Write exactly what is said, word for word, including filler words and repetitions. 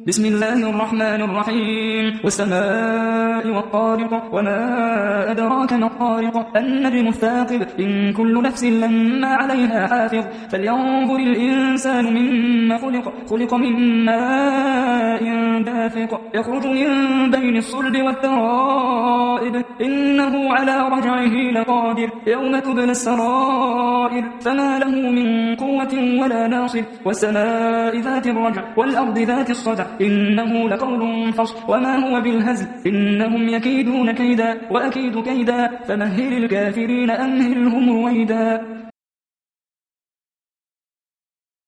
بسم الله الرحمن الرحيم والسماء والطارق وما أدراك ما الطارق النجم الثاقب إن كل نفس لما عليها حافظ فلينظر الإنسان مما خلق خلق من ماء دافق يخرج من بين الصلب والترائب إنه على رجعه لقادر يوم تبلى السرائر فما له من قوة ولا ناصر والسماء ذات الرجع والأرض ذات الصدع إنه لقول فصل وما هو بالهزل إنهم يكيدون كيدا وأكيد كيدا فمهل الكافرين أمهلهم رويدا.